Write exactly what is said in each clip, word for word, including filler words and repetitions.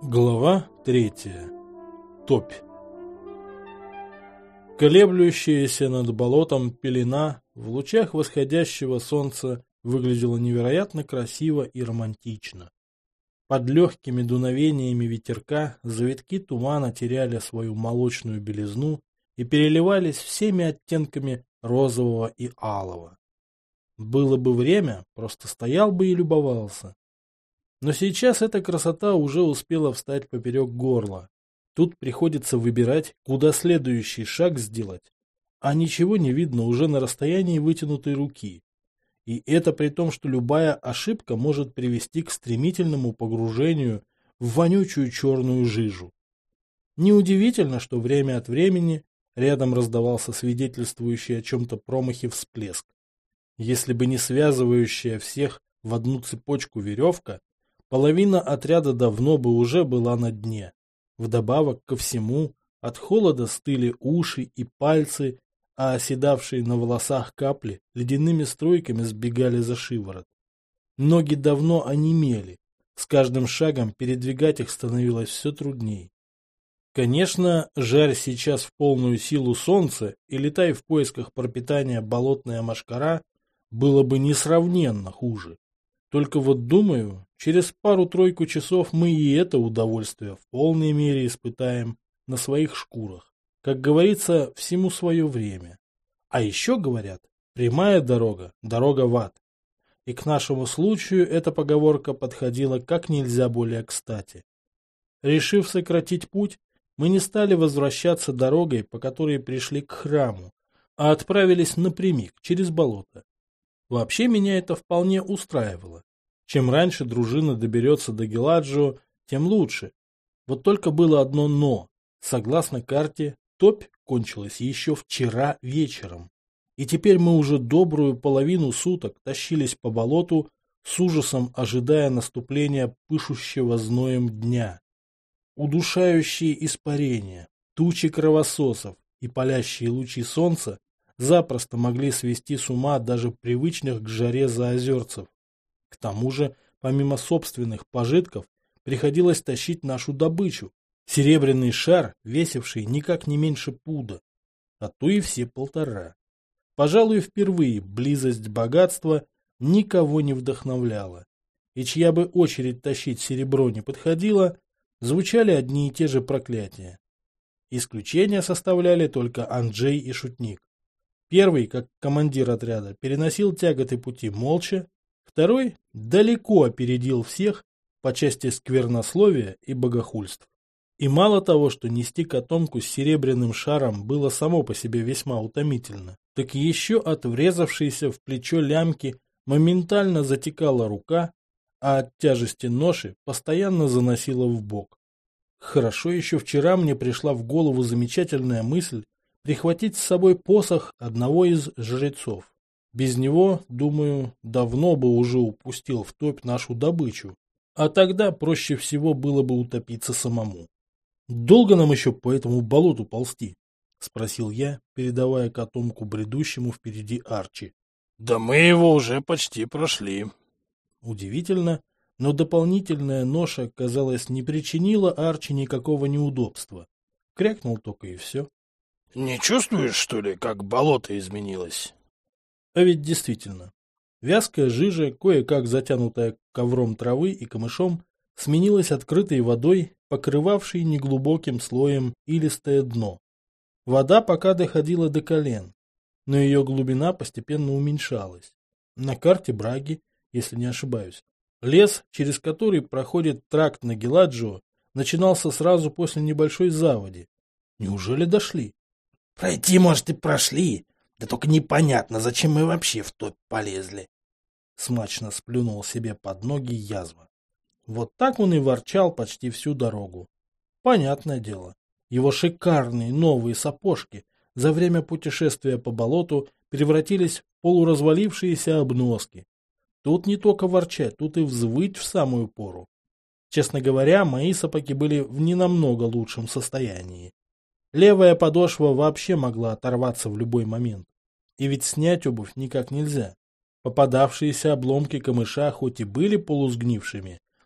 Глава третья. Топь. Колеблющаяся над болотом пелена в лучах восходящего солнца выглядела невероятно красиво и романтично. Под легкими дуновениями ветерка завитки тумана теряли свою молочную белизну и переливались всеми оттенками розового и алого. Было бы время, просто стоял бы и любовался. Но сейчас эта красота уже успела встать поперек горла. Тут приходится выбирать, куда следующий шаг сделать, а ничего не видно уже на расстоянии вытянутой руки. И это при том, что любая ошибка может привести к стремительному погружению в вонючую черную жижу. Неудивительно, что время от времени рядом раздавался свидетельствующий о чем-то промахе всплеск. Если бы не связывающая всех в одну цепочку веревка, половина отряда давно бы уже была на дне. Вдобавок ко всему, от холода стыли уши и пальцы, а оседавшие на волосах капли ледяными струйками сбегали за шиворот. Ноги давно онемели, с каждым шагом передвигать их становилось все трудней. Конечно, жарь сейчас в полную силу солнце и летай в поисках пропитания болотная мошкара, было бы несравненно хуже. Только вот думаю, через пару-тройку часов мы и это удовольствие в полной мере испытаем на своих шкурах. Как говорится, всему свое время. А еще говорят, прямая дорога – дорога в ад. И к нашему случаю эта поговорка подходила как нельзя более кстати. Решив сократить путь, мы не стали возвращаться дорогой, по которой пришли к храму, а отправились напрямик, через болото. Вообще меня это вполне устраивало. Чем раньше дружина доберется до Геладжио, тем лучше. Вот только было одно «но». Согласно карте, топь кончилась еще вчера вечером. И теперь мы уже добрую половину суток тащились по болоту, с ужасом ожидая наступления пышущего зноем дня. Удушающие испарения, тучи кровососов и палящие лучи солнца запросто могли свести с ума даже привычных к жаре заозерцев. К тому же, помимо собственных пожитков, приходилось тащить нашу добычу. Серебряный шар, весивший никак не меньше пуда, а то и все полтора. Пожалуй, впервые близость богатства никого не вдохновляла. И чья бы очередь тащить серебро не подходила, звучали одни и те же проклятия. Исключения составляли только Анджей и Шутник. Первый, как командир отряда, переносил тяготы пути молча, второй далеко опередил всех по части сквернословия и богохульств. И мало того, что нести котомку с серебряным шаром было само по себе весьма утомительно, так еще от врезавшейся в плечо лямки моментально затекала рука, а от тяжести ноши постоянно заносила в бок. Хорошо еще вчера мне пришла в голову замечательная мысль прихватить с собой посох одного из жрецов. Без него, думаю, давно бы уже упустил в топь нашу добычу, а тогда проще всего было бы утопиться самому. «Долго нам еще по этому болоту ползти?» — спросил я, передавая котомку бредущему впереди Арчи. «Да мы его уже почти прошли». Удивительно, но дополнительная ноша, казалось, не причинила Арчи никакого неудобства. Крякнул только и все. «Не чувствуешь, что ли, как болото изменилось?» А ведь действительно, вязкая жижа, кое-как затянутая ковром травы и камышом, сменилась открытой водой, покрывавшей неглубоким слоем илистое дно. Вода пока доходила до колен, но ее глубина постепенно уменьшалась. На карте Браги, если не ошибаюсь, лес, через который проходит тракт на Геладжио, начинался сразу после небольшой заводи. Неужели дошли? «Пройти, может, и прошли, да только непонятно, зачем мы вообще в топь полезли». Смачно сплюнул себе под ноги язва. Вот так он и ворчал почти всю дорогу. Понятное дело, его шикарные новые сапожки за время путешествия по болоту превратились в полуразвалившиеся обноски. Тут не только ворчать, тут и взвыть в самую пору. Честно говоря, мои сапоги были в ненамного лучшем состоянии. Левая подошва вообще могла оторваться в любой момент. И ведь снять обувь никак нельзя. Попадавшиеся обломки камыша хоть и были полусгнившими,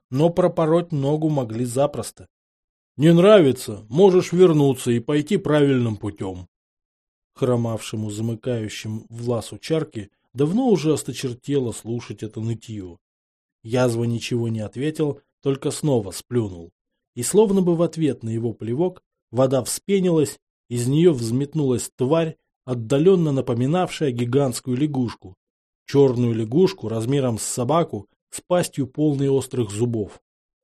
но пропороть ногу могли запросто. «Не нравится, можешь вернуться и пойти правильным путем». Хромавшему замыкающим власу чарки давно уже осточертело слушать это нытье. Язва ничего не ответил, только снова сплюнул. И словно бы в ответ на его плевок вода вспенилась, из нее взметнулась тварь, отдаленно напоминавшая гигантскую лягушку. Черную лягушку размером с собаку, с пастью полной острых зубов.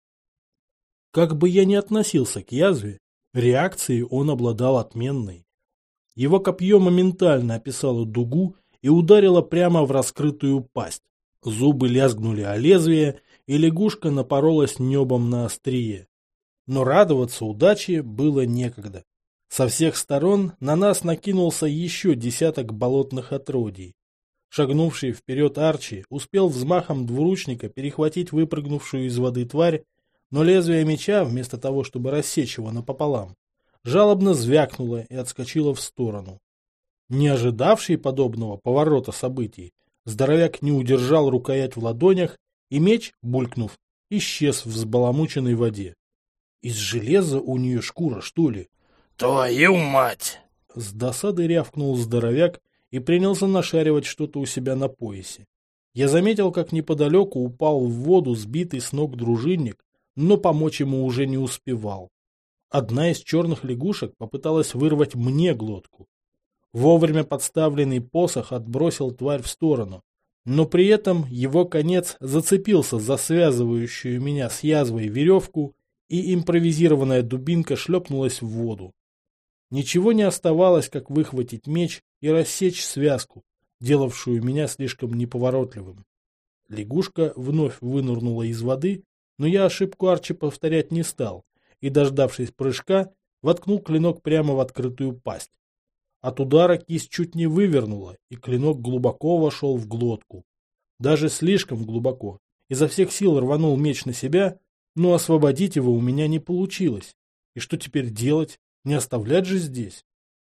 Как бы я ни относился к язве, реакцией он обладал отменной. Его копье моментально описало дугу и ударило прямо в раскрытую пасть. Зубы лязгнули о лезвие, и лягушка напоролась небом на острие. Но радоваться удаче было некогда. Со всех сторон на нас накинулся еще десяток болотных отродий. Шагнувший вперед Арчи успел взмахом двуручника перехватить выпрыгнувшую из воды тварь, но лезвие меча, вместо того, чтобы рассечь его напополам, жалобно звякнуло и отскочило в сторону. Не ожидавший подобного поворота событий, здоровяк не удержал рукоять в ладонях, и меч, булькнув, исчез в взбаламученной воде. Из железа у нее шкура, что ли? Твою мать! С досадой рявкнул здоровяк и принялся нашаривать что-то у себя на поясе. Я заметил, как неподалеку упал в воду сбитый с ног дружинник, но помочь ему уже не успевал. Одна из черных лягушек попыталась вырвать мне глотку. Вовремя подставленный посох отбросил тварь в сторону, но при этом его конец зацепился за связывающую меня с язвой веревку, и импровизированная дубинка шлепнулась в воду. Ничего не оставалось, как выхватить меч и рассечь связку, делавшую меня слишком неповоротливым. Лягушка вновь вынырнула из воды, но я ошибку Арчи повторять не стал, и, дождавшись прыжка, воткнул клинок прямо в открытую пасть. От удара кисть чуть не вывернула, и клинок глубоко вошел в глотку. Даже слишком глубоко. Изо всех сил рванул меч на себя, но освободить его у меня не получилось. И что теперь делать? Не оставлять же здесь?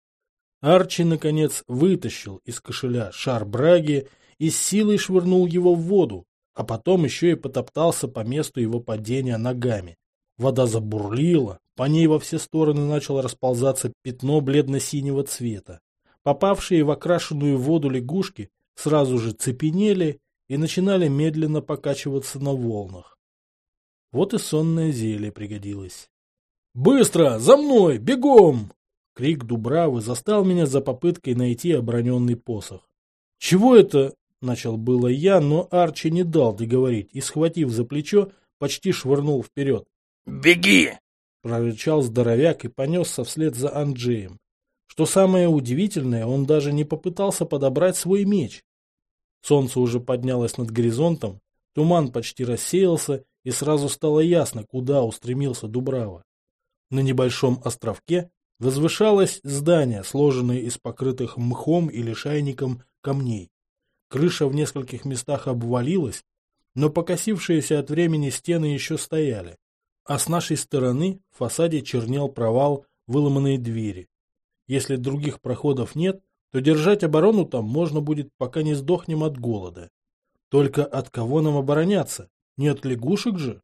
Арчи, наконец, вытащил из кошеля шар браги и с силой швырнул его в воду, а потом еще и потоптался по месту его падения ногами. Вода забурлила, по ней во все стороны начало расползаться пятно бледно-синего цвета. Попавшие в окрашенную воду лягушки сразу же цепенели и начинали медленно покачиваться на волнах. Вот и сонное зелье пригодилось. «Быстро! За мной! Бегом!» Крик Дубравы застал меня за попыткой найти оброненный посох. «Чего это?» — начал было я, но Арчи не дал договорить и, схватив за плечо, почти швырнул вперед. «Беги!» — прорычал здоровяк и понесся вслед за Анджеем. Что самое удивительное, он даже не попытался подобрать свой меч. Солнце уже поднялось над горизонтом, туман почти рассеялся, и сразу стало ясно, куда устремился Дубрава. На небольшом островке возвышалось здание, сложенное из покрытых мхом или шайником камней. Крыша в нескольких местах обвалилась, но покосившиеся от времени стены еще стояли. А с нашей стороны в фасаде чернел провал, выломанные двери. Если других проходов нет, то держать оборону там можно будет, пока не сдохнем от голода. Только от кого нам обороняться? Не от лягушек же?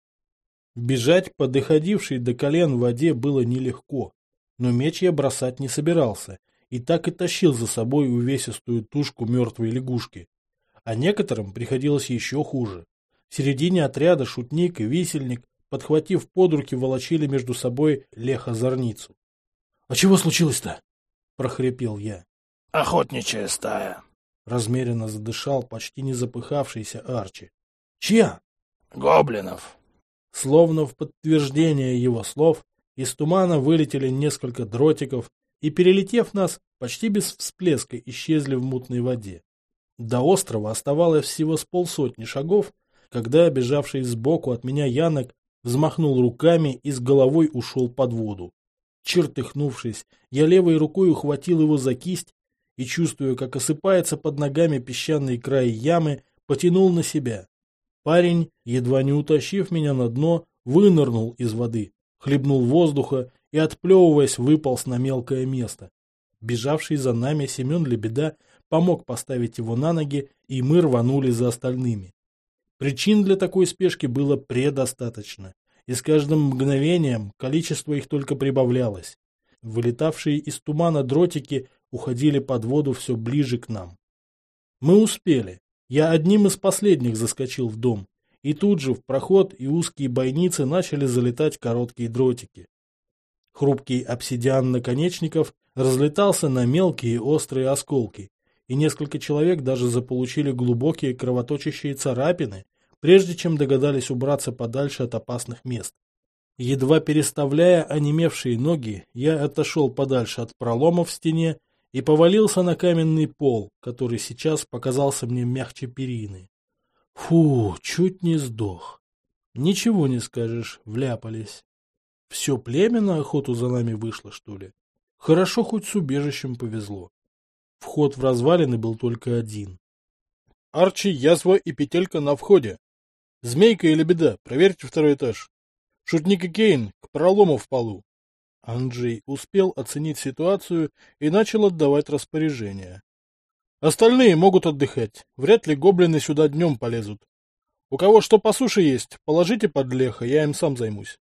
Бежать по доходившей до колен в воде было нелегко, но меч я бросать не собирался, и так и тащил за собой увесистую тушку мертвой лягушки. А некоторым приходилось еще хуже. В середине отряда шутник и висельник, подхватив под руки, волочили между собой лехозорницу. — А чего случилось-то? — прохрипел я. — Охотничья стая. — размеренно задышал почти не запыхавшийся Арчи. — Чья? — Гоблинов. Словно в подтверждение его слов, из тумана вылетели несколько дротиков и, перелетев нас, почти без всплеска исчезли в мутной воде. До острова оставалось всего с полсотни шагов, когда бежавший сбоку от меня Янок взмахнул руками и с головой ушел под воду. Чертыхнувшись, я левой рукой ухватил его за кисть и, чувствуя, как осыпается под ногами песчаный край ямы, потянул на себя. Парень, едва не утащив меня на дно, вынырнул из воды, хлебнул воздуха и, отплевываясь, выполз на мелкое место. Бежавший за нами Семен Лебеда помог поставить его на ноги, и мы рванули за остальными. Причин для такой спешки было предостаточно, и с каждым мгновением количество их только прибавлялось. Вылетавшие из тумана дротики уходили под воду все ближе к нам. Мы успели. Я одним из последних заскочил в дом, и тут же в проход и узкие бойницы начали залетать короткие дротики. Хрупкий обсидиан наконечников разлетался на мелкие острые осколки, и несколько человек даже заполучили глубокие кровоточащие царапины, прежде чем догадались убраться подальше от опасных мест. Едва переставляя онемевшие ноги, я отошел подальше от пролома в стене и повалился на каменный пол, который сейчас показался мне мягче перины. Фу, чуть не сдох. Ничего не скажешь, вляпались. Все племя на охоту за нами вышло, что ли? Хорошо, хоть с убежищем повезло. Вход в развалины был только один. Арчи, язва и петелька на входе. Змейка или беда, проверьте второй этаж. Шутник и Кейн к пролому в полу. Анджей успел оценить ситуацию и начал отдавать распоряжения. Остальные могут отдыхать. Вряд ли гоблины сюда днем полезут. У кого что по суше есть, положите под леха, я им сам займусь.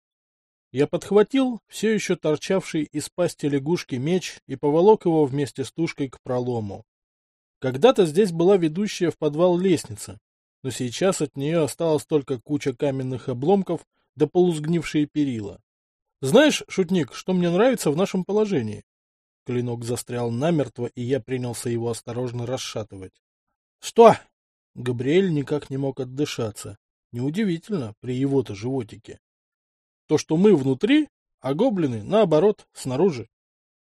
Я подхватил все еще торчавший из пасти лягушки меч и поволок его вместе с тушкой к пролому. Когда-то здесь была ведущая в подвал лестница, но сейчас от нее осталась только куча каменных обломков да полусгнившие перила. Знаешь, шутник, что мне нравится в нашем положении? Клинок застрял намертво, и я принялся его осторожно расшатывать. — Что? Габриэль никак не мог отдышаться. Неудивительно, при его-то животике. То, что мы внутри, а гоблины, наоборот, снаружи.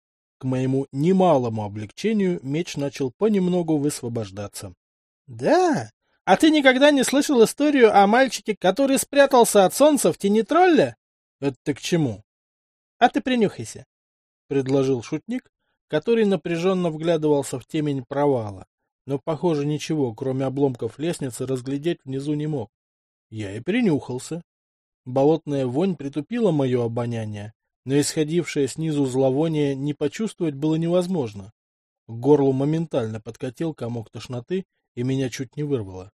К моему немалому облегчению меч начал понемногу высвобождаться. — Да? А ты никогда не слышал историю о мальчике, который спрятался от солнца в тени тролля? — Это ты к чему? — А ты принюхайся, — предложил шутник, который напряженно вглядывался в темень провала, но, похоже, ничего, кроме обломков лестницы, разглядеть внизу не мог. Я и принюхался. Болотная вонь притупила мое обоняние, но исходившее снизу зловоние не почувствовать было невозможно. К горлу моментально подкатил комок тошноты, и меня чуть не вырвало.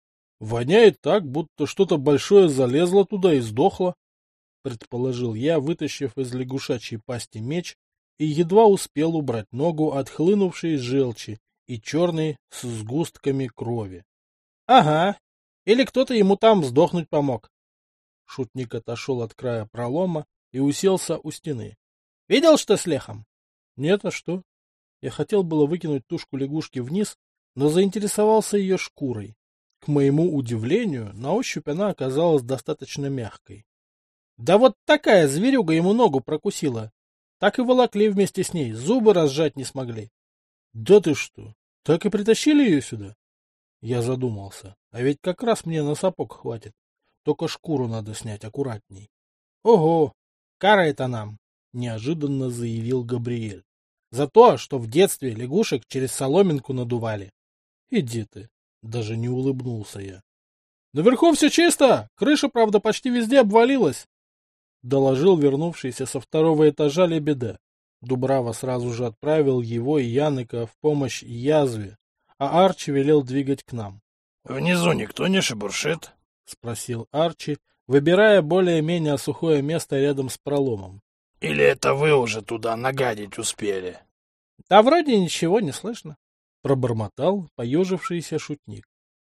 «Воняет так, будто что-то большое залезло туда и сдохло», — предположил я, вытащив из лягушачьей пасти меч, и едва успел убрать ногу от хлынувшей желчи и черной с сгустками крови. — Ага, или кто-то ему там сдохнуть помог. Шутник отошел от края пролома и уселся у стены. — Видел, что с лехом? — Нет, а что? Я хотел было выкинуть тушку лягушки вниз, но заинтересовался ее шкурой. К моему удивлению, на ощупь она оказалась достаточно мягкой. — Да вот такая зверюга ему ногу прокусила. Так и волокли вместе с ней, зубы разжать не смогли. — Да ты что, так и притащили ее сюда? Я задумался, а ведь как раз мне на сапог хватит. Только шкуру надо снять аккуратней. — Ого, кара это нам, — неожиданно заявил Габриэль. — За то, что в детстве лягушек через соломинку надували. — Иди ты, — даже не улыбнулся я. — Наверху все чисто, крыша, правда, почти везде обвалилась, — доложил вернувшийся со второго этажа Лебеда. Дубрава сразу же отправил его и Яныка в помощь язве, а Арчи велел двигать к нам. — Внизу никто не шебуршит? — спросил Арчи, выбирая более-менее сухое место рядом с проломом. — Или это вы уже туда нагадить успели? — Да вроде ничего не слышно, — пробормотал поежившийся шутник.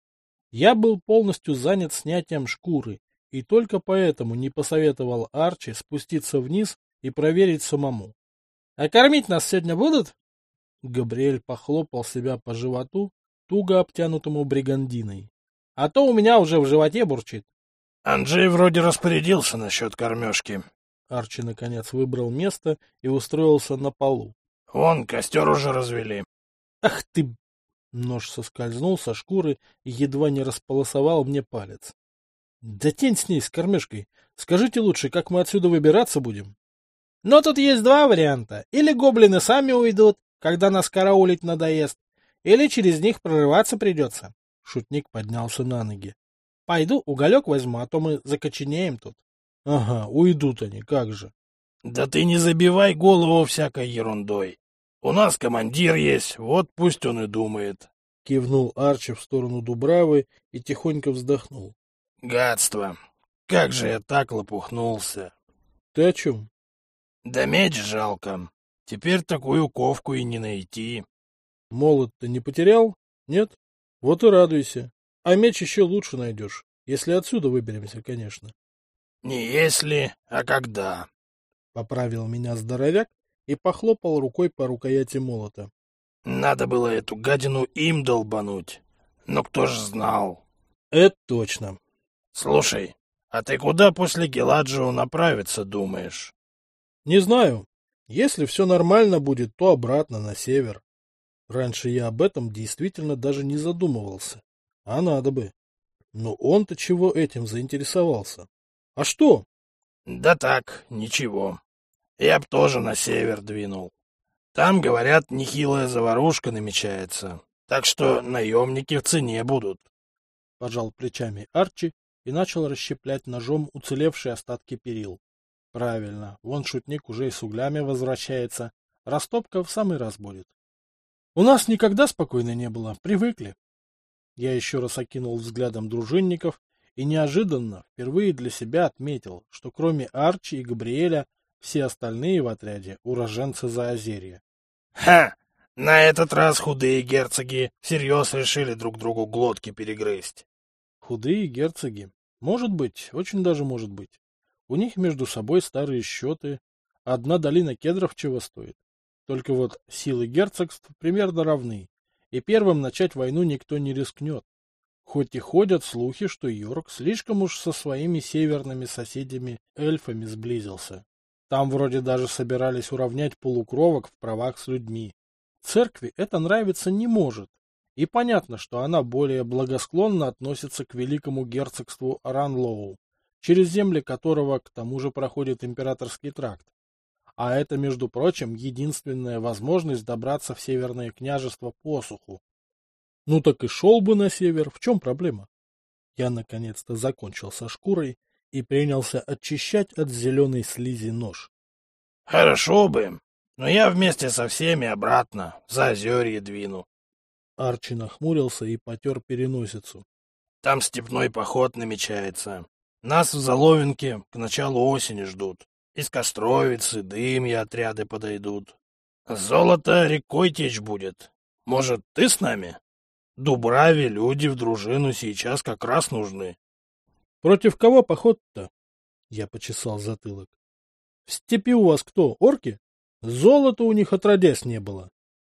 Я был полностью занят снятием шкуры, и только поэтому не посоветовал Арчи спуститься вниз и проверить самому. — А кормить нас сегодня будут? Габриэль похлопал себя по животу, туго обтянутому бригандиной. — А то у меня уже в животе бурчит. — Анджей вроде распорядился насчет кормежки. Арчи, наконец, выбрал место и устроился на полу. — Вон, костер уже развели. — Ах ты! Нож соскользнул со шкуры и едва не располосовал мне палец. — Да тень с ней, с кормежкой. Скажите лучше, как мы отсюда выбираться будем? — Но тут есть два варианта. Или гоблины сами уйдут, когда нас караулить надоест, или через них прорываться придется. Шутник поднялся на ноги. — Пойду уголек возьму, а то мы закоченеем тут. — Ага, уйдут они, как же. — Да ты не забивай голову всякой ерундой. У нас командир есть, вот пусть он и думает. Кивнул Арчи в сторону Дубравы и тихонько вздохнул. Гадство! Как же я так лопухнулся! Ты о чем? Да меч жалко. Теперь такую ковку и не найти. Молот ты не потерял? Нет? Вот и радуйся. А меч еще лучше найдешь, если отсюда выберемся, конечно. Не если, а когда. Поправил меня здоровяк и похлопал рукой по рукояти молота. Надо было эту гадину им долбануть. Но кто ж знал? Это точно. Слушай, а ты куда после Геладжио направиться думаешь? Не знаю. Если все нормально будет, то обратно на север. Раньше я об этом действительно даже не задумывался. А надо бы. Но он-то чего этим заинтересовался? А что? Да так, ничего. Я б тоже на север двинул. Там, говорят, нехилая заварушка намечается. Так что наемники в цене будут. Пожал плечами Арчи и начал расщеплять ножом уцелевшие остатки перил. Правильно, вон шутник уже и с углями возвращается. Растопка в самый раз будет. У нас никогда спокойно не было, привыкли. Я еще раз окинул взглядом дружинников и неожиданно впервые для себя отметил, что кроме Арчи и Габриэля все остальные в отряде уроженцы Заозерья. Ха! На этот раз худые герцоги всерьез решили друг другу глотки перегрызть. Худые герцоги. Может быть, очень даже может быть. У них между собой старые счеты. Одна долина кедров чего стоит. Только вот силы герцогств примерно равны, и первым начать войну никто не рискнет. Хоть и ходят слухи, что Йорк слишком уж со своими северными соседями-эльфами сблизился. Там вроде даже собирались уравнять полукровок в правах с людьми. Церкви это нравиться не может, и понятно, что она более благосклонно относится к великому герцогству Ранлоу, через земли которого к тому же проходит императорский тракт. А это, между прочим, единственная возможность добраться в Северное княжество по суху. Ну так и шел бы на север, в чем проблема? Я наконец-то закончил со шкурой и принялся очищать от зеленой слизи нож. Хорошо бы, но я вместе со всеми обратно, за озерье двину. Арчи нахмурился и потер переносицу. Там степной поход намечается. Нас в Заловинке к началу осени ждут. Из Костровицы, Дымьи отряды подойдут. Золото рекой течь будет. Может, ты с нами? Дубраве люди в дружину сейчас как раз нужны. Против кого поход-то? Я почесал затылок. В степи у вас кто, орки? Золота у них отродясь не было.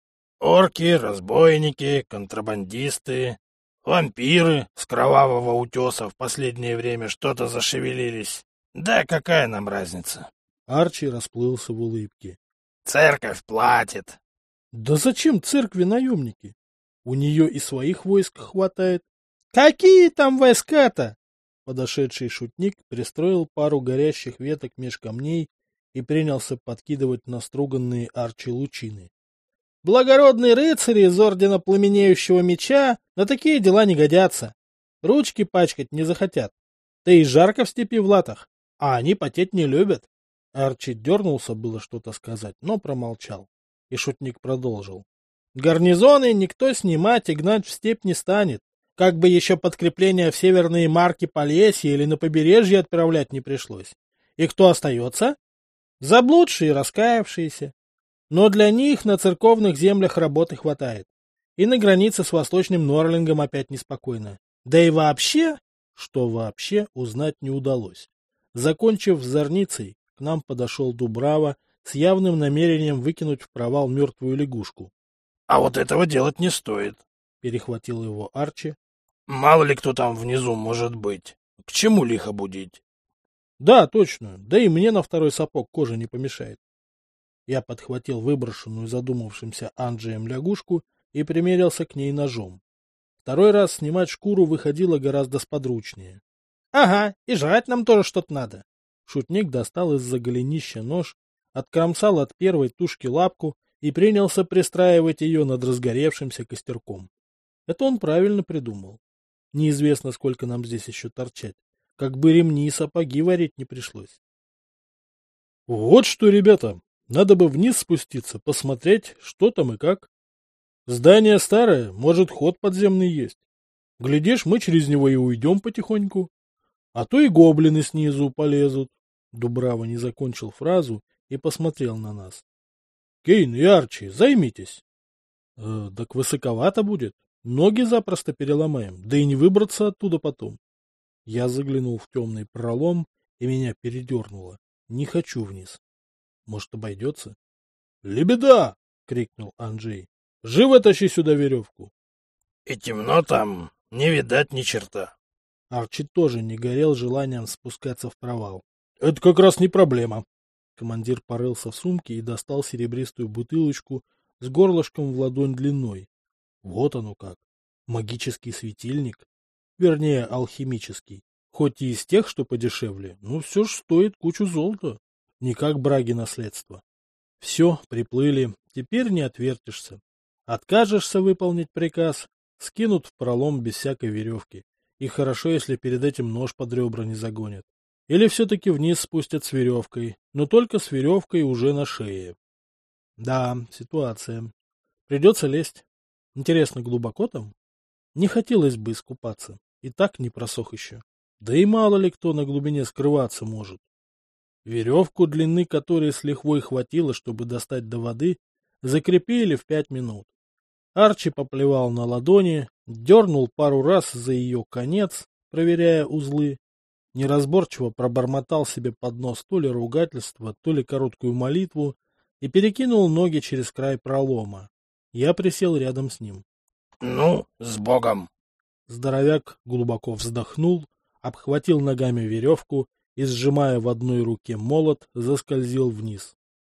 Орки, разбойники, контрабандисты, вампиры с кровавого утеса в последнее время что-то зашевелились. Да какая нам разница? Арчи расплылся в улыбке. Церковь платит. Да зачем церкви наемники? У нее и своих войск хватает. Какие там войска-то? Подошедший шутник пристроил пару горящих веток меж камней и принялся подкидывать наструганные Арчи лучины. Благородные рыцари из ордена Пламенеющего Меча на такие дела не годятся. Ручки пачкать не захотят. Да и жарко в степи в латах, а они потеть не любят. Арчи дернулся было что-то сказать, но промолчал. И шутник продолжил. Гарнизоны никто снимать и гнать в степь не станет. Как бы еще подкрепление в северные марки Полесья или на побережье отправлять не пришлось. И кто остается? Заблудшие и раскаявшиеся. Но для них на церковных землях работы хватает. И на границе с Восточным Норлингом опять неспокойно. Да и вообще, что вообще, узнать не удалось. Закончив с зорницей, к нам подошел Дубрава с явным намерением выкинуть в провал мертвую лягушку. — А вот этого делать не стоит, — перехватил его Арчи. — Мало ли кто там внизу может быть. К чему лихо будить? — Да, точно. Да и мне на второй сапог кожа не помешает. Я подхватил выброшенную задумавшимся Анджием лягушку и примерился к ней ножом. Второй раз снимать шкуру выходило гораздо сподручнее. — Ага, и жрать нам тоже что-то надо. Шутник достал из-за голенища нож, откромсал от первой тушки лапку и принялся пристраивать ее над разгоревшимся костерком. Это он правильно придумал. Неизвестно, сколько нам здесь еще торчать. Как бы ремни и сапоги варить не пришлось. — Вот что, ребята, надо бы вниз спуститься, посмотреть, что там и как. Здание старое, может, ход подземный есть. Глядишь, мы через него и уйдем потихоньку. А то и гоблины снизу полезут. Дубрава не закончил фразу и посмотрел на нас. Кейн и Арчи, займитесь. Э, так высоковато будет. Ноги запросто переломаем, да и не выбраться оттуда потом. Я заглянул в темный пролом, и меня передернуло. Не хочу вниз. Может, обойдется? — Лебеда! — крикнул Анджей. — Живо тащи сюда веревку. — И темно там, не видать ни черта. Арчи тоже не горел желанием спускаться в провал. — Это как раз не проблема. Командир порылся в сумке и достал серебристую бутылочку с горлышком в ладонь длиной. Вот оно как. Магический светильник. Вернее, алхимический. Хоть и из тех, что подешевле, но все же стоит кучу золота. Не как браги наследства. Все, приплыли, теперь не отвертишься. Откажешься выполнить приказ, скинут в пролом без всякой веревки. И хорошо, если перед этим нож под ребра не загонят. Или все-таки вниз спустят с веревкой, но только с веревкой уже на шее. Да, ситуация. Придется лезть. Интересно, глубоко там? Не хотелось бы искупаться. И так не просох еще. Да и мало ли кто на глубине скрываться может. Веревку, длины которой с лихвой хватило, чтобы достать до воды, закрепили в пять минут. Арчи поплевал на ладони, дернул пару раз за ее конец, проверяя узлы. Неразборчиво пробормотал себе под нос то ли ругательство, то ли короткую молитву и перекинул ноги через край пролома. Я присел рядом с ним. — Ну, с Богом! Здоровяк глубоко вздохнул, обхватил ногами веревку и, сжимая в одной руке молот, заскользил вниз.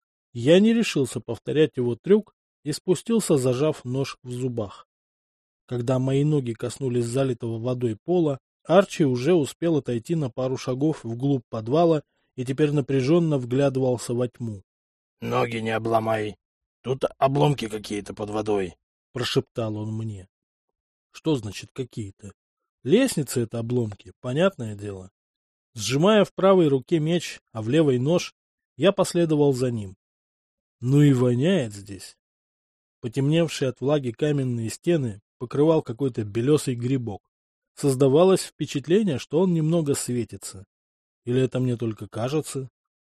Я не решился повторять его трюк и спустился, зажав нож в зубах. Когда мои ноги коснулись залитого водой пола, Арчи уже успел отойти на пару шагов вглубь подвала и теперь напряженно вглядывался во тьму. — Ноги не обломай. Тут обломки какие-то под водой, — прошептал он мне. — Что значит какие-то? Лестницы — это обломки, понятное дело. Сжимая в правой руке меч, а в левой нож, я последовал за ним. Ну и воняет здесь. Потемневшие от влаги каменные стены покрывал какой-то белесый грибок. Создавалось впечатление, что он немного светится. Или это мне только кажется?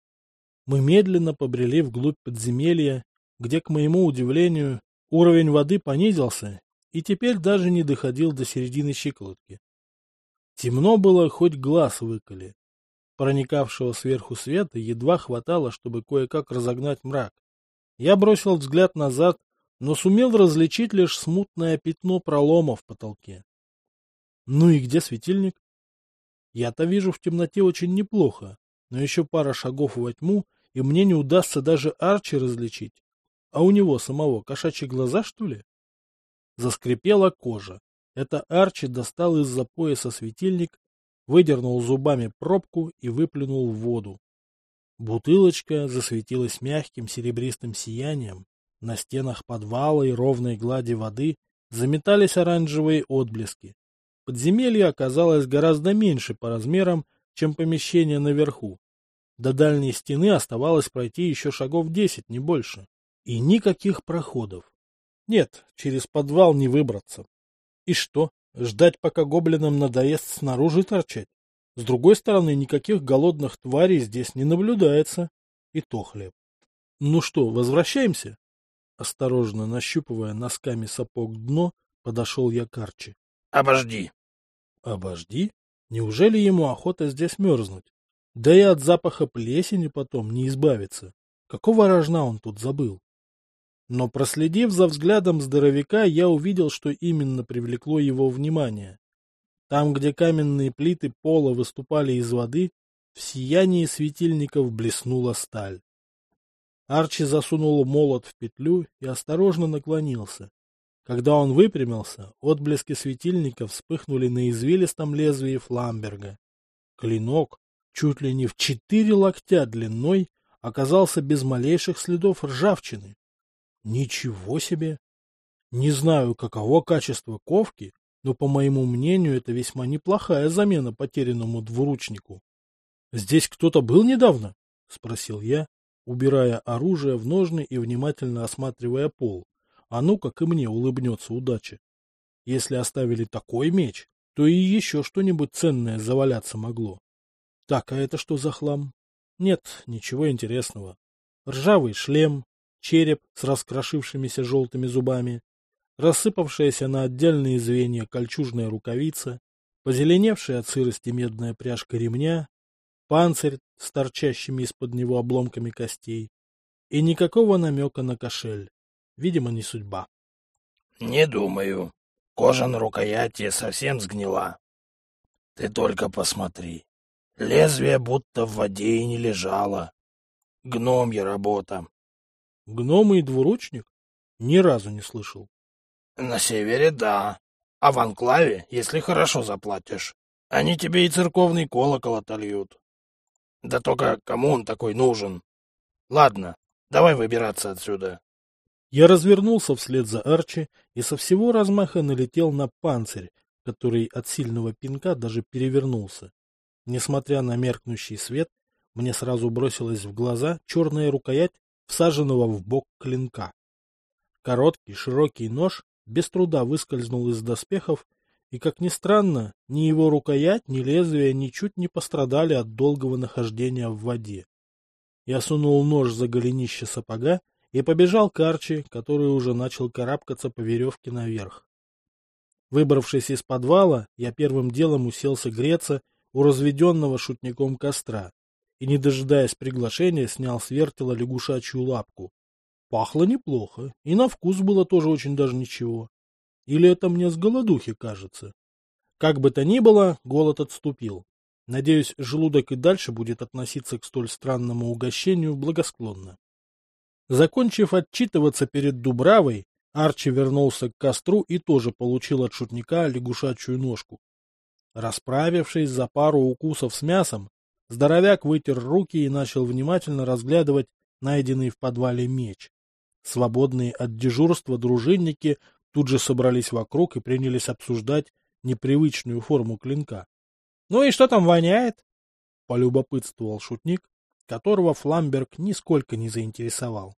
Мы медленно побрели вглубь подземелья, где, к моему удивлению, уровень воды понизился и теперь даже не доходил до середины щиколотки. Темно было, хоть глаз выколи. Проникавшего сверху света едва хватало, чтобы кое-как разогнать мрак. Я бросил взгляд назад, но сумел различить лишь смутное пятно пролома в потолке. Ну и где светильник? Я-то вижу в темноте очень неплохо, но еще пара шагов во тьму, и мне не удастся даже Арчи различить. А у него самого кошачьи глаза, что ли? Заскрипела кожа. Это Арчи достал из-за пояса светильник, выдернул зубами пробку и выплюнул в воду. Бутылочка засветилась мягким серебристым сиянием. На стенах подвала и ровной глади воды заметались оранжевые отблески. Подземелье оказалось гораздо меньше по размерам, чем помещение наверху. До дальней стены оставалось пройти еще шагов десять, не больше. И никаких проходов. Нет, через подвал не выбраться. И что, ждать, пока гоблинам надоест снаружи торчать? С другой стороны, никаких голодных тварей здесь не наблюдается. И то хлеб. Ну что, возвращаемся? Осторожно нащупывая носками сапог дно, подошел я к Арчи. Обожди. Обожди? Неужели ему охота здесь мерзнуть? Да и от запаха плесени потом не избавиться. Какого рожна он тут забыл? Но, проследив за взглядом здоровяка, я увидел, что именно привлекло его внимание. Там, где каменные плиты пола выступали из воды, в сиянии светильников блеснула сталь. Арчи засунул молот в петлю и осторожно наклонился. Когда он выпрямился, отблески светильников вспыхнули на извилистом лезвии фламберга. Клинок, чуть ли не в четыре локтя длиной, оказался без малейших следов ржавчины. Ничего себе! Не знаю, каково качество ковки, но, по моему мнению, это весьма неплохая замена потерянному двуручнику. — Здесь кто-то был недавно? — спросил я, убирая оружие в ножны и внимательно осматривая пол. А ну, как и мне улыбнется удача. Если оставили такой меч, то и еще что-нибудь ценное заваляться могло. Так, а это что за хлам? Нет, ничего интересного. Ржавый шлем, череп с раскрошившимися желтыми зубами, рассыпавшаяся на отдельные звенья кольчужная рукавица, позеленевшая от сырости медная пряжка ремня, панцирь с торчащими из-под него обломками костей и никакого намека на кошель. Видимо, не судьба. — Не думаю. Кожа на рукояти совсем сгнила. Ты только посмотри. Лезвие будто в воде и не лежало. Гномья работа. — Гном и двуручник? Ни разу не слышал. — На севере — да. А в анклаве, если хорошо заплатишь, они тебе и церковный колокол отольют. Да только кому он такой нужен? Ладно, давай выбираться отсюда. Я развернулся вслед за Арчи и со всего размаха налетел на панцирь, который от сильного пинка даже перевернулся. Несмотря на меркнущий свет, мне сразу бросилась в глаза черная рукоять всаженного в бок клинка. Короткий широкий нож без труда выскользнул из доспехов, и, как ни странно, ни его рукоять, ни лезвие ничуть не пострадали от долгого нахождения в воде. Я сунул нож за голенище сапога и побежал к Арчи, который уже начал карабкаться по веревке наверх. Выбравшись из подвала, я первым делом уселся греться у разведенного шутником костра и, не дожидаясь приглашения, снял с вертела лягушачью лапку. Пахло неплохо, и на вкус было тоже очень даже ничего. Или это мне с голодухи кажется? Как бы то ни было, голод отступил. Надеюсь, желудок и дальше будет относиться к столь странному угощению благосклонно. Закончив отчитываться перед Дубравой, Арчи вернулся к костру и тоже получил от шутника лягушачью ножку. Расправившись за пару укусов с мясом, здоровяк вытер руки и начал внимательно разглядывать найденный в подвале меч. Свободные от дежурства дружинники тут же собрались вокруг и принялись обсуждать непривычную форму клинка. — Ну и что там воняет? — полюбопытствовал шутник, которого Фламберг нисколько не заинтересовал.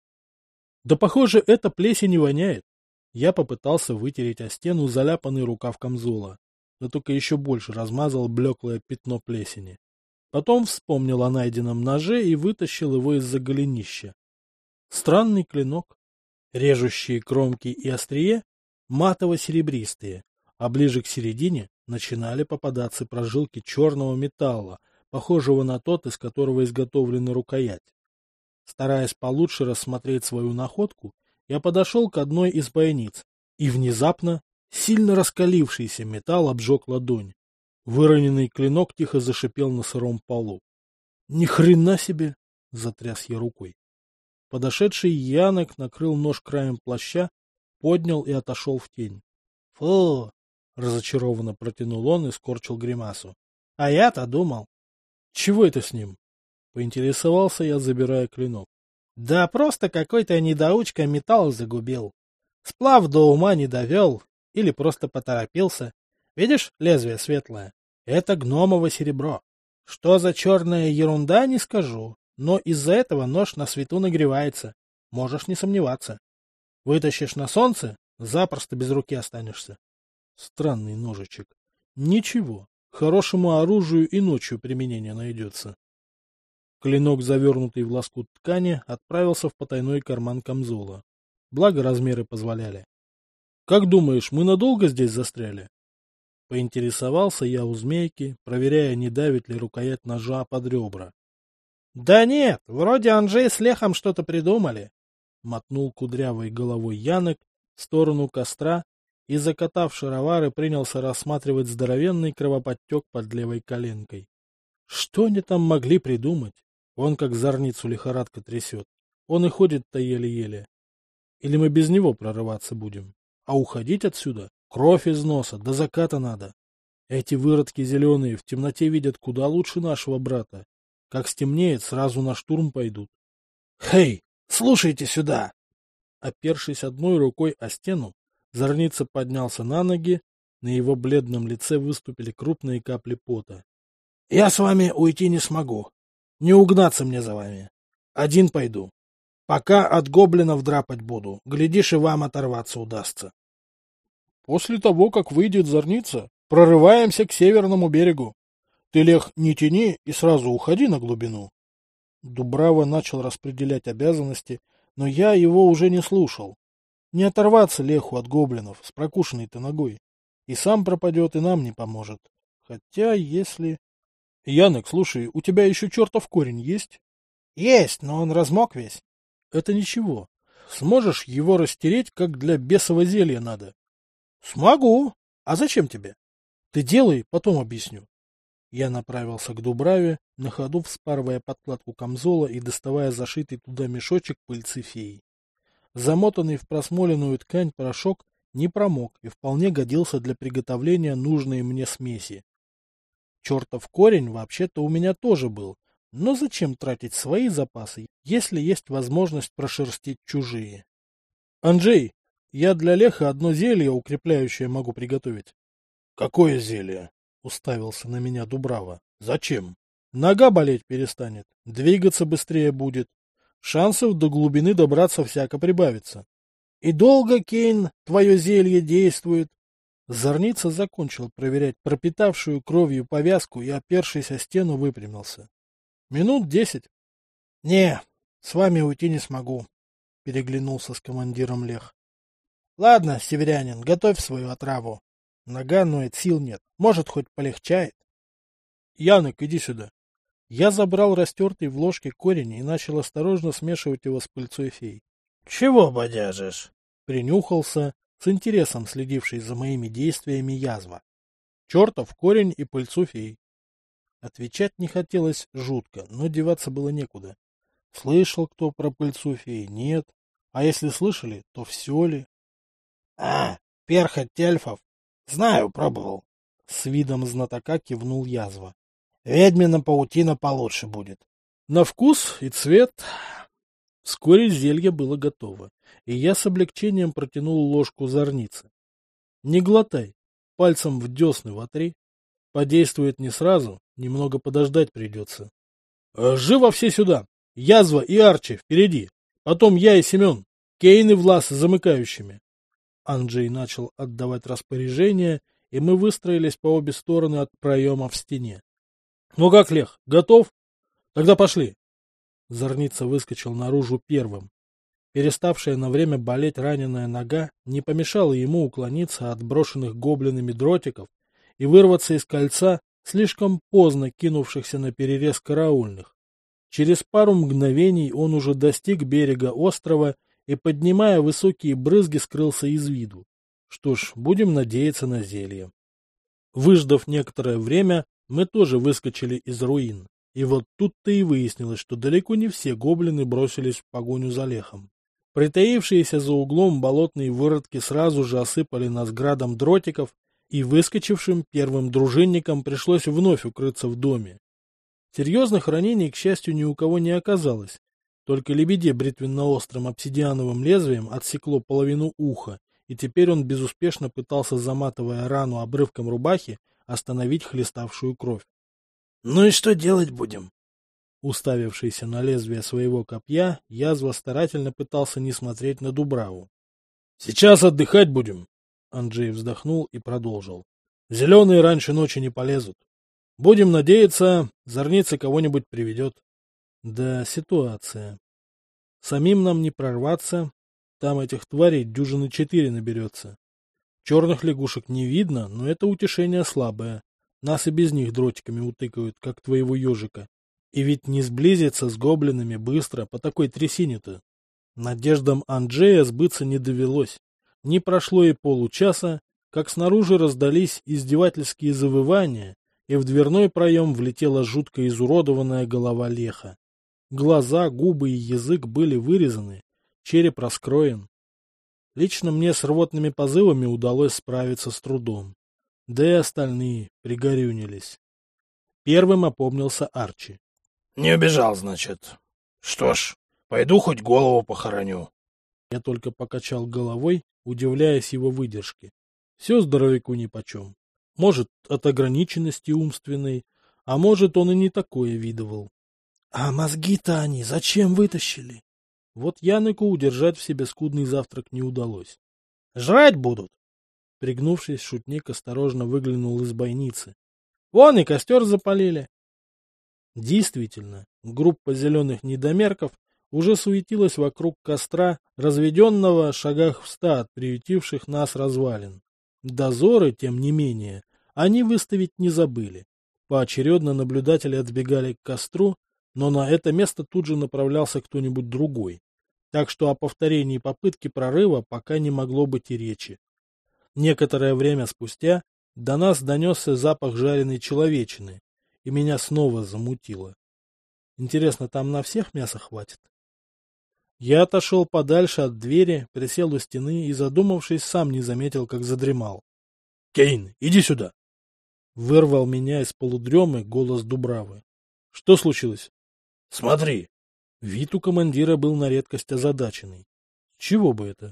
— Да, похоже, эта плесень не воняет. Я попытался вытереть о стену заляпанный рукав камзола, но только еще больше размазал блеклое пятно плесени. Потом вспомнил о найденном ноже и вытащил его из-за голенища. Странный клинок. Режущие кромки и острие матово-серебристые, а ближе к середине начинали попадаться прожилки черного металла, похожего на тот, из которого изготовлена рукоять. Стараясь получше рассмотреть свою находку, я подошел к одной из бойниц, и внезапно сильно раскалившийся металл обжег ладонь. Выроненный клинок тихо зашипел на сыром полу. — Ни хрена себе! — затряс я рукой. Подошедший Янок накрыл нож краем плаща, поднял и отошел в тень. — Фу! — разочарованно протянул он и скорчил гримасу. — А я-то думал. — Чего это с ним? — поинтересовался я, забирая клинок. — Да просто какой-то недоучка металл загубил. Сплав до ума не довел или просто поторопился. Видишь, лезвие светлое? Это гномово серебро. Что за черная ерунда, не скажу, но из-за этого нож на свету нагревается. Можешь не сомневаться. Вытащишь на солнце, запросто без руки останешься. Странный ножичек. Ничего, хорошему оружию и ночью применение найдется. Клинок, завернутый в лоскут ткани, отправился в потайной карман камзола. Благо размеры позволяли. — Как думаешь, мы надолго здесь застряли? Поинтересовался я у змейки, проверяя, не давит ли рукоять ножа под ребра. — Да нет, вроде Анжей с Лехом что-то придумали. Мотнул кудрявой головой Янок в сторону костра и, закатав шаровары, принялся рассматривать здоровенный кровоподтек под левой коленкой. Что они там могли придумать? Он как зорницу лихорадка трясет. Он и ходит-то еле-еле. Или мы без него прорываться будем? А уходить отсюда? Кровь из носа, до заката надо. Эти выродки зеленые в темноте видят куда лучше нашего брата. Как стемнеет, сразу на штурм пойдут. Хей, слушайте сюда! Опершись одной рукой о стену, Зорница поднялся на ноги, на его бледном лице выступили крупные капли пота. — Я с вами уйти не смогу. Не угнаться мне за вами. Один пойду. Пока от гоблинов драпать буду. Глядишь, и вам оторваться удастся. После того, как выйдет зорница, прорываемся к северному берегу. Ты, Лех, не тяни и сразу уходи на глубину. Дубрава начал распределять обязанности, но я его уже не слушал. Не оторваться Леху от гоблинов с прокушенной-то ногой. И сам пропадет, и нам не поможет. Хотя, если... Янок, слушай, у тебя еще чертов корень есть? Есть, но он размок весь. Это ничего. Сможешь его растереть, как для бесового зелья надо? Смогу. А зачем тебе? Ты делай, потом объясню. Я направился к Дубраве, на ходу вспарывая подкладку камзола и доставая зашитый туда мешочек пыльцы феи. Замотанный в просмоленную ткань порошок не промок и вполне годился для приготовления нужной мне смеси. Чертов корень вообще-то у меня тоже был, но зачем тратить свои запасы, если есть возможность прошерстить чужие? Анджей, я для Леха одно зелье укрепляющее могу приготовить. — Какое зелье? — уставился на меня Дубрава. — Зачем? Нога болеть перестанет, двигаться быстрее будет. Шансов до глубины добраться всяко прибавится. — И долго, Кейн, твое зелье действует? Зорница закончил проверять пропитавшую кровью повязку и, опершись о стену, выпрямился. — Минут десять. — Не, с вами уйти не смогу, — переглянулся с командиром Лех. — Ладно, северянин, готовь свою отраву. Нога ноет, сил нет. Может, хоть полегчает. — Янок, иди сюда. Я забрал растертый в ложке корень и начал осторожно смешивать его с пыльцой фей. — Чего бодяжишь? Принюхался, с интересом следивший за моими действиями язва. Чертов корень и пыльцу фей. Отвечать не хотелось жутко, но деваться было некуда. Слышал кто про пыльцу фей? Нет. А если слышали, то все ли? — А, перхоть эльфов. Знаю, пробовал. С видом знатока кивнул язва. Ведьмина паутина получше будет. На вкус и цвет. Вскоре зелье было готово, и я с облегчением протянул ложку зорницы. Не глотай, пальцем в десны вотри. Подействует не сразу, немного подождать придется. Живо все сюда! Язва и Арчи впереди! Потом я и Семен, Кейн и Влас с замыкающими. Анджей начал отдавать распоряжения, и мы выстроились по обе стороны от проема в стене. — Ну как, Лех, готов? Тогда пошли. Зорница выскочил наружу первым. Переставшая на время болеть раненая нога не помешала ему уклониться от брошенных гоблинами дротиков и вырваться из кольца, слишком поздно кинувшихся на перерез караульных. Через пару мгновений он уже достиг берега острова и, поднимая высокие брызги, скрылся из виду. Что ж, будем надеяться на зелье. Выждав некоторое время, мы тоже выскочили из руин. И вот тут-то и выяснилось, что далеко не все гоблины бросились в погоню за Лехом. Притаившиеся за углом болотные выродки сразу же осыпали нас градом дротиков, и выскочившим первым дружинникам пришлось вновь укрыться в доме. Серьезных ранений, к счастью, ни у кого не оказалось. Только лебеде бритвенно-острым обсидиановым лезвием отсекло половину уха, и теперь он безуспешно пытался, заматывая рану обрывком рубахи, остановить хлеставшую кровь. — Ну и что делать будем? Уставившийся на лезвие своего копья, язва старательно пытался не смотреть на Дубраву. — Сейчас отдыхать будем, — Анджей вздохнул и продолжил. — Зеленые раньше ночи не полезут. Будем надеяться, зорница кого-нибудь приведет. Да, ситуация. Самим нам не прорваться, там этих тварей дюжины четыре наберется. Черных лягушек не видно, но это утешение слабое. Нас и без них дротиками утыкают, как твоего ежика. И ведь не сблизиться с гоблинами быстро по такой трясине-то. Надеждам Анджея сбыться не довелось. Не прошло и получаса, как снаружи раздались издевательские завывания, и в дверной проем влетела жутко изуродованная голова Леха. Глаза, губы и язык были вырезаны, череп раскроен. Лично мне с рвотными позывами удалось справиться с трудом. Да и остальные пригорюнились. Первым опомнился Арчи. — Не убежал, значит. Что ж, пойду хоть голову похороню. Я только покачал головой, удивляясь его выдержке. Все здоровяку нипочем. Может, от ограниченности умственной, а может, он и не такое видывал. — А мозги-то они зачем вытащили? Вот Яныку удержать в себе скудный завтрак не удалось. «Жрать будут!» Пригнувшись, шутник осторожно выглянул из бойницы. «Вон и костер запалили!» Действительно, группа зеленых недомерков уже суетилась вокруг костра, разведенного шагах в ста от приютивших нас развалин. Дозоры, тем не менее, они выставить не забыли. Поочередно наблюдатели отбегали к костру, но на это место тут же направлялся кто-нибудь другой. Так что о повторении попытки прорыва пока не могло быть и речи. Некоторое время спустя до нас донесся запах жареной человечины, и меня снова замутило. Интересно, там на всех мяса хватит? Я отошел подальше от двери, присел у стены и, задумавшись, сам не заметил, как задремал. — Кейн, иди сюда! Вырвал меня из полудремы голос Дубравы. — Что случилось? — Смотри! Вид у командира был на редкость озадаченный. Чего бы это?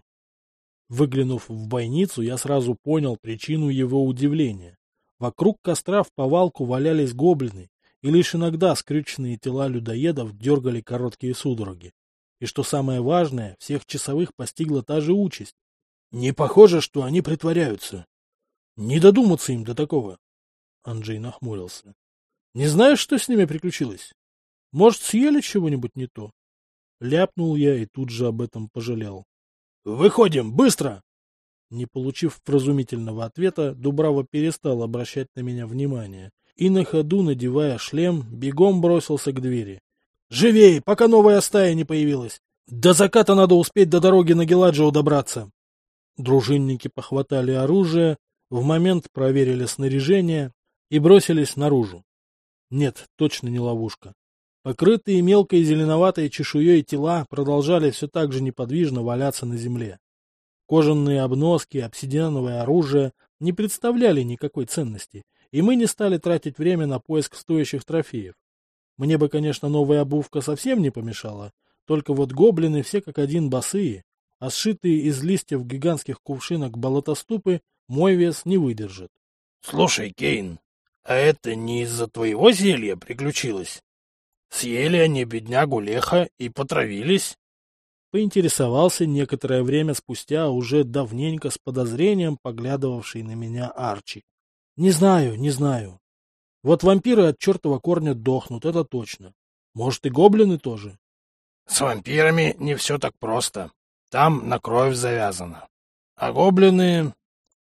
Выглянув в бойницу, я сразу понял причину его удивления. Вокруг костра в повалку валялись гоблины, и лишь иногда скрюченные тела людоедов дергали короткие судороги. И что самое важное, всех часовых постигла та же участь. Не похоже, что они притворяются. Не додуматься им до такого. Анджей нахмурился. Не знаешь, что с ними приключилось? Может, съели чего-нибудь не то? Ляпнул я и тут же об этом пожалел. Выходим, быстро! Не получив вразумительного ответа, Дубрава перестал обращать на меня внимание и на ходу, надевая шлем, бегом бросился к двери. «Живей, пока новая стая не появилась! До заката надо успеть до дороги на Геладжио добраться!» Дружинники похватали оружие, в момент проверили снаряжение и бросились наружу. Нет, точно не ловушка. Покрытые мелкой зеленоватой чешуей тела продолжали все так же неподвижно валяться на земле. Кожаные обноски, обсидиановое оружие не представляли никакой ценности, и мы не стали тратить время на поиск стоящих трофеев. Мне бы, конечно, новая обувка совсем не помешала, только вот гоблины все как один босые, а сшитые из листьев гигантских кувшинок болотоступы мой вес не выдержит. — Слушай, Кейн, а это не из-за твоего зелья приключилось? Съели они беднягу Леха и потравились? Поинтересовался некоторое время спустя, уже давненько с подозрением поглядывавший на меня Арчи. — Не знаю, не знаю. Вот вампиры от чертова корня дохнут, это точно. Может, и гоблины тоже? — С вампирами не все так просто. Там на кровь завязано. А гоблины...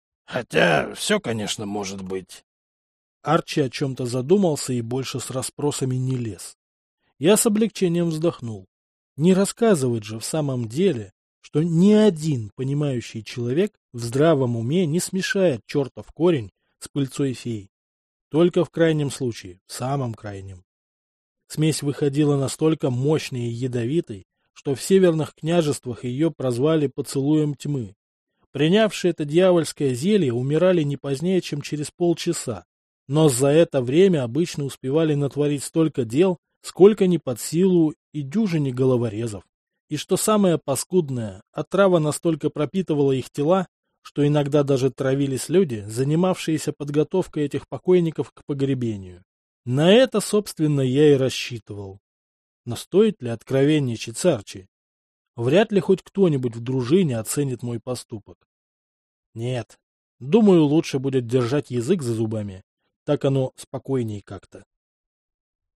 Хотя все, конечно, может быть. Арчи о чем-то задумался и больше с расспросами не лез. Я с облегчением вздохнул. Не рассказывать же в самом деле, что ни один понимающий человек в здравом уме не смешает чертов корень с пыльцой фей. Только в крайнем случае, в самом крайнем. Смесь выходила настолько мощной и ядовитой, что в северных княжествах ее прозвали поцелуем тьмы. Принявшие это дьявольское зелье умирали не позднее, чем через полчаса, но за это время обычно успевали натворить столько дел, сколько не под силу и дюжине головорезов. И что самое паскудное, отрава настолько пропитывала их тела, что иногда даже травились люди, занимавшиеся подготовкой этих покойников к погребению. На это, собственно, я и рассчитывал. Но стоит ли откровенничать с Арчи? Вряд ли хоть кто-нибудь в дружине оценит мой поступок. Нет, думаю, лучше будет держать язык за зубами. Так оно спокойней как-то.